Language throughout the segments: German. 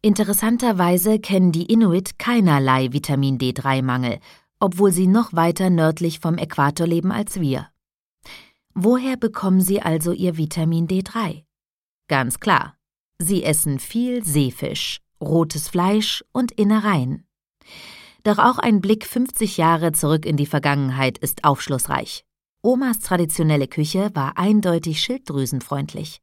Interessanterweise kennen die Inuit keinerlei Vitamin D3-Mangel, obwohl sie noch weiter nördlich vom Äquator leben als wir. Woher bekommen sie also ihr Vitamin D3? Ganz klar, sie essen viel Seefisch, rotes Fleisch und Innereien. Doch auch ein Blick 50 Jahre zurück in die Vergangenheit ist aufschlussreich. Omas traditionelle Küche war eindeutig schilddrüsenfreundlich.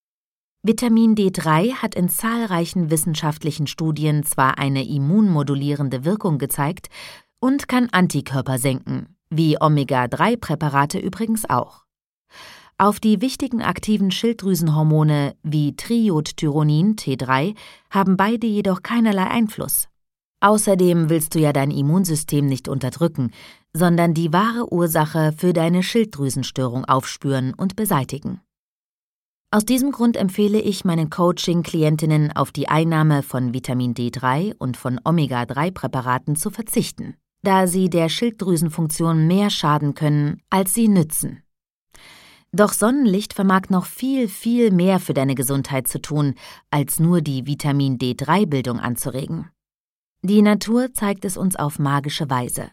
Vitamin D3 hat in zahlreichen wissenschaftlichen Studien zwar eine immunmodulierende Wirkung gezeigt und kann Antikörper senken, wie Omega-3-Präparate übrigens auch. Auf die wichtigen aktiven Schilddrüsenhormone wie Triiodthyronin T3 haben beide jedoch keinerlei Einfluss. Außerdem willst du ja dein Immunsystem nicht unterdrücken, sondern die wahre Ursache für deine Schilddrüsenstörung aufspüren und beseitigen. Aus diesem Grund empfehle ich meinen Coaching-Klientinnen auf die Einnahme von Vitamin D3 und von Omega-3-Präparaten zu verzichten, da sie der Schilddrüsenfunktion mehr schaden können, als sie nützen. Doch Sonnenlicht vermag noch viel, viel mehr für deine Gesundheit zu tun, als nur die Vitamin D3-Bildung anzuregen. Die Natur zeigt es uns auf magische Weise.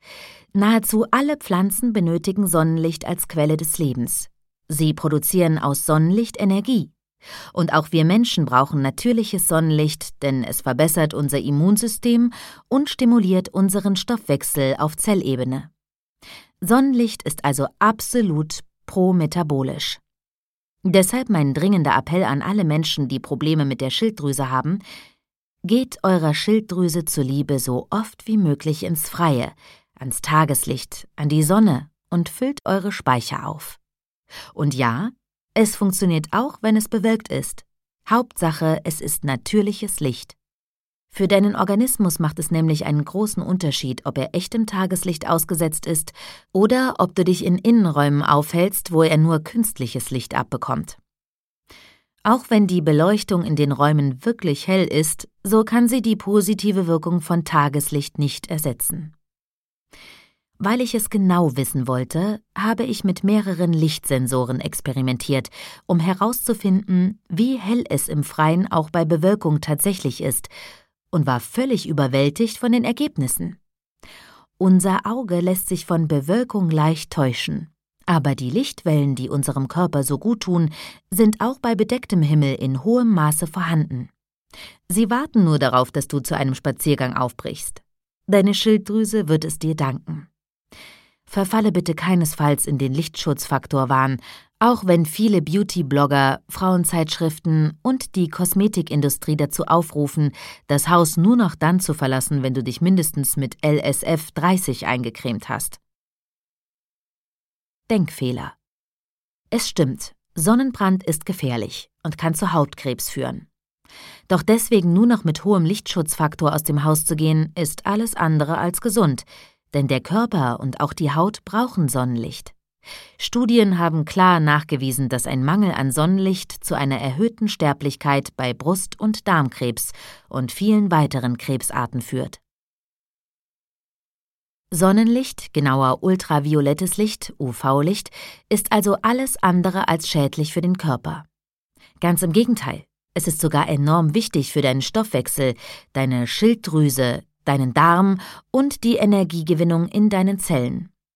Nahezu alle Pflanzen benötigen Sonnenlicht als Quelle des Lebens. Sie produzieren aus Sonnenlicht Energie. Und auch wir Menschen brauchen natürliches Sonnenlicht, denn es verbessert unser Immunsystem und stimuliert unseren Stoffwechsel auf Zellebene. Sonnenlicht ist also absolut prometabolisch. Deshalb mein dringender Appell an alle Menschen, die Probleme mit der Schilddrüse haben: Geht eurer Schilddrüse zuliebe so oft wie möglich ins Freie, ans Tageslicht, an die Sonne und füllt eure Speicher auf. Und ja, es funktioniert auch, wenn es bewölkt ist. Hauptsache, es ist natürliches Licht. Für deinen Organismus macht es nämlich einen großen Unterschied, ob er echtem Tageslicht ausgesetzt ist oder ob du dich in Innenräumen aufhältst, wo er nur künstliches Licht abbekommt. Auch wenn die Beleuchtung in den Räumen wirklich hell ist, so kann sie die positive Wirkung von Tageslicht nicht ersetzen. Weil ich es genau wissen wollte, habe ich mit mehreren Lichtsensoren experimentiert, um herauszufinden, wie hell es im Freien auch bei Bewölkung tatsächlich ist, und war völlig überwältigt von den Ergebnissen. Unser Auge lässt sich von Bewölkung leicht täuschen. Aber die Lichtwellen, die unserem Körper so gut tun, sind auch bei bedecktem Himmel in hohem Maße vorhanden. Sie warten nur darauf, dass du zu einem Spaziergang aufbrichst. Deine Schilddrüse wird es dir danken. Verfalle bitte keinesfalls in den Lichtschutzfaktor-Wahn, auch wenn viele Beauty-Blogger, Frauenzeitschriften und die Kosmetikindustrie dazu aufrufen, das Haus nur noch dann zu verlassen, wenn du dich mindestens mit LSF 30 eingecremt hast. Denkfehler. Es stimmt, Sonnenbrand ist gefährlich und kann zu Hautkrebs führen. Doch deswegen nur noch mit hohem Lichtschutzfaktor aus dem Haus zu gehen, ist alles andere als gesund, denn der Körper und auch die Haut brauchen Sonnenlicht. Studien haben klar nachgewiesen, dass ein Mangel an Sonnenlicht zu einer erhöhten Sterblichkeit bei Brust- und Darmkrebs und vielen weiteren Krebsarten führt. Sonnenlicht, genauer ultraviolettes Licht, UV-Licht, ist also alles andere als schädlich für den Körper. Ganz im Gegenteil, es ist sogar enorm wichtig für deinen Stoffwechsel, deine Schilddrüse, deinen Darm und die Energiegewinnung in deinen Zellen.